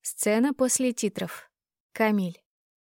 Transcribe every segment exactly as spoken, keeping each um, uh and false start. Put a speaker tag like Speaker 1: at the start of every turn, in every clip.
Speaker 1: Сцена после титров. Камиль.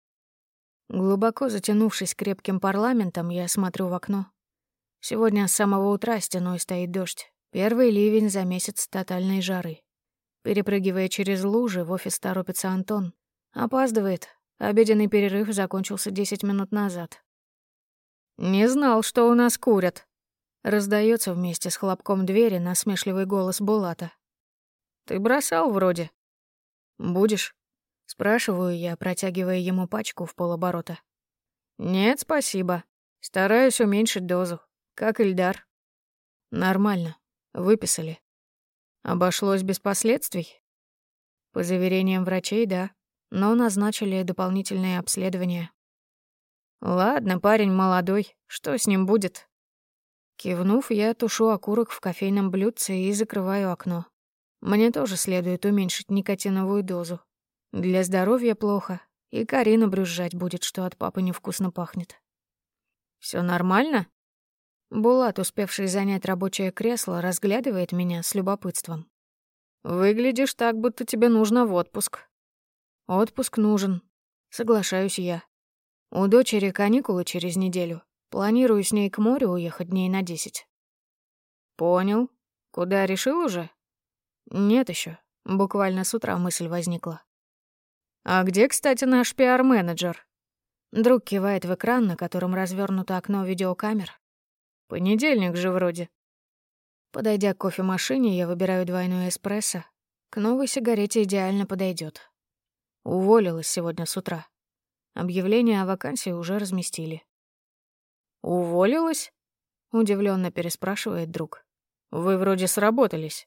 Speaker 1: Глубоко затянувшись крепким парламентом, я смотрю в окно. Сегодня с самого утра стеной стоит дождь. Первый ливень за месяц тотальной жары. Перепрыгивая через лужи, в офис торопится Антон. Опаздывает. Обеденный перерыв закончился десять минут назад. «Не знал, что у нас курят», — раздаётся вместе с хлопком двери насмешливый голос Булата. «Ты бросал вроде». «Будешь?» — спрашиваю я, протягивая ему пачку в полоборота. «Нет, спасибо. Стараюсь уменьшить дозу. Как Ильдар?» «Нормально. Выписали». «Обошлось без последствий?» «По заверениям врачей, да. Но назначили дополнительные обследования». «Ладно, парень молодой. Что с ним будет?» Кивнув, я тушу окурок в кофейном блюдце и закрываю окно. Мне тоже следует уменьшить никотиновую дозу. Для здоровья плохо, и Карина брюзжать будет, что от папы невкусно пахнет. «Всё нормально?» Булат, успевший занять рабочее кресло, разглядывает меня с любопытством. «Выглядишь так, будто тебе нужно в отпуск». «Отпуск нужен», — соглашаюсь я. «У дочери каникулы через неделю. Планирую с ней к морю уехать дней на десять». «Понял. Куда, решил уже?» «Нет ещё. Буквально с утра мысль возникла». «А где, кстати, наш пиар-менеджер?» Друг кивает в экран, на котором развернуто окно видеокамер. «Понедельник же вроде». Подойдя к кофемашине, я выбираю двойной эспрессо. К новой сигарете идеально подойдет. Уволилась сегодня с утра. Объявление о вакансии уже разместили. «Уволилась?» — удивленно переспрашивает друг. «Вы вроде сработались».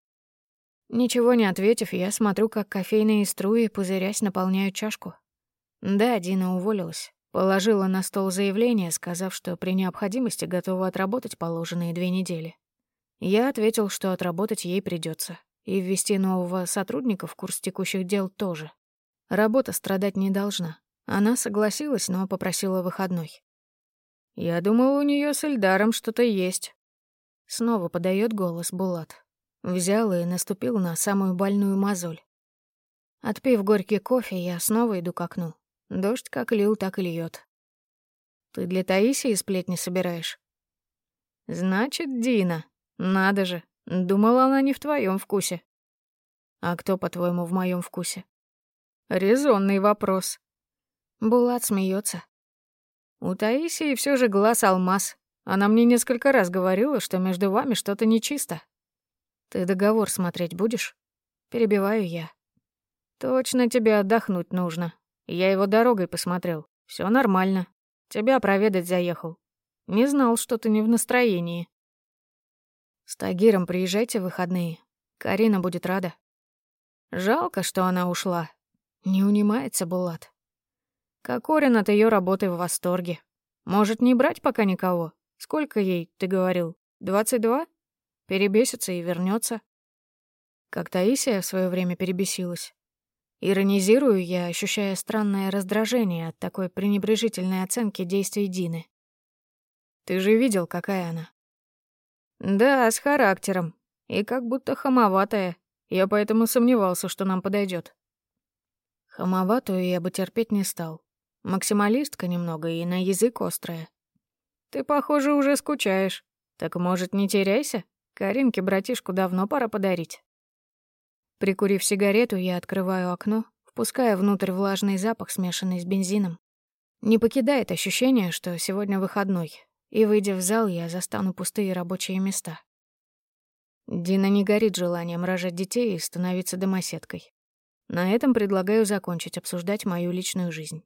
Speaker 1: Ничего не ответив, я смотрю, как кофейные струи, пузырясь, наполняют чашку. Да, Дина уволилась. Положила на стол заявление, сказав, что при необходимости готова отработать положенные две недели. Я ответил, что отработать ей придется, и ввести нового сотрудника в курс текущих дел тоже. Работа страдать не должна. Она согласилась, но попросила выходной. «Я думал, у нее с Эльдаром что-то есть». Снова подает голос Булат. Взял и наступил на самую больную мозоль. Отпив горький кофе, я снова иду к окну. Дождь как лил, так и льёт. «Ты для Таисии сплетни собираешь?» «Значит, Дина. Надо же. Думала, она не в твоем вкусе». «А кто, по-твоему, в моем вкусе?» «Резонный вопрос». Булат смеется. «У Таисии все же глаз алмаз. Она мне несколько раз говорила, что между вами что-то нечисто». «Ты договор смотреть будешь?» Перебиваю я. «Точно тебе отдохнуть нужно. Я его дорогой посмотрел. Все нормально. Тебя проведать заехал. Не знал, что ты не в настроении». «С Тагиром приезжайте в выходные. Карина будет рада». «Жалко, что она ушла». Не унимается Булат. Кокорин от ее работы в восторге. Может, не брать пока никого? Сколько ей, ты говорил, двадцать два? Перебесится и вернется. Как Таисия в свое время перебесилась. Иронизирую я, ощущая странное раздражение от такой пренебрежительной оценки действий Дины. Ты же видел, какая она? Да, с характером. И как будто хамоватая. Я поэтому сомневался, что нам подойдет. Хамоватую я бы терпеть не стал. Максималистка немного и на язык острая. Ты, похоже, уже скучаешь. Так, может, не теряйся? Каринке братишку давно пора подарить. Прикурив сигарету, я открываю окно, впуская внутрь влажный запах, смешанный с бензином. Не покидает ощущение, что сегодня выходной, и, выйдя в зал, я застану пустые рабочие места. Дина не горит желанием рожать детей и становиться домоседкой. На этом предлагаю закончить обсуждать мою личную жизнь.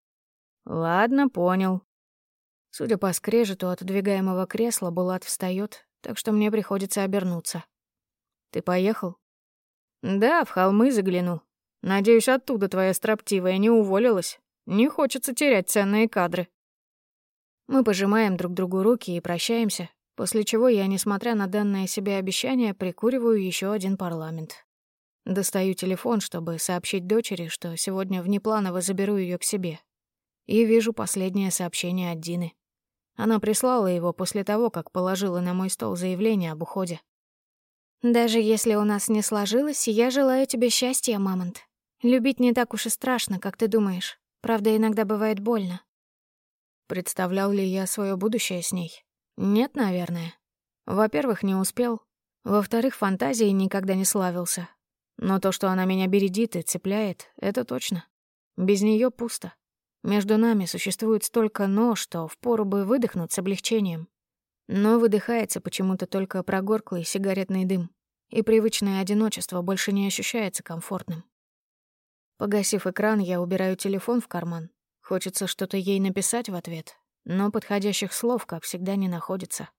Speaker 1: Ладно, понял. Судя по скрежету отодвигаемого кресла, Булат встаёт, так что мне приходится обернуться. Ты поехал? Да, в холмы загляну. Надеюсь, оттуда твоя строптивая не уволилась. Не хочется терять ценные кадры. Мы пожимаем друг другу руки и прощаемся, после чего я, несмотря на данное себе обещание, прикуриваю еще один парламент. Достаю телефон, чтобы сообщить дочери, что сегодня внепланово заберу ее к себе. И вижу последнее сообщение от Дины. Она прислала его после того, как положила на мой стол заявление об уходе. «Даже если у нас не сложилось, я желаю тебе счастья, Мамонт. Любить не так уж и страшно, как ты думаешь. Правда, иногда бывает больно. Представлял ли я свое будущее с ней? Нет, наверное. Во-первых, не успел. Во-вторых, фантазией никогда не славился. Но то, что она меня бередит и цепляет, это точно. Без нее пусто. Между нами существует столько «но», что впору бы выдохнуть с облегчением. Но выдыхается почему-то только прогорклый сигаретный дым, и привычное одиночество больше не ощущается комфортным. Погасив экран, я убираю телефон в карман. Хочется что-то ей написать в ответ, но подходящих слов, как всегда, не находится.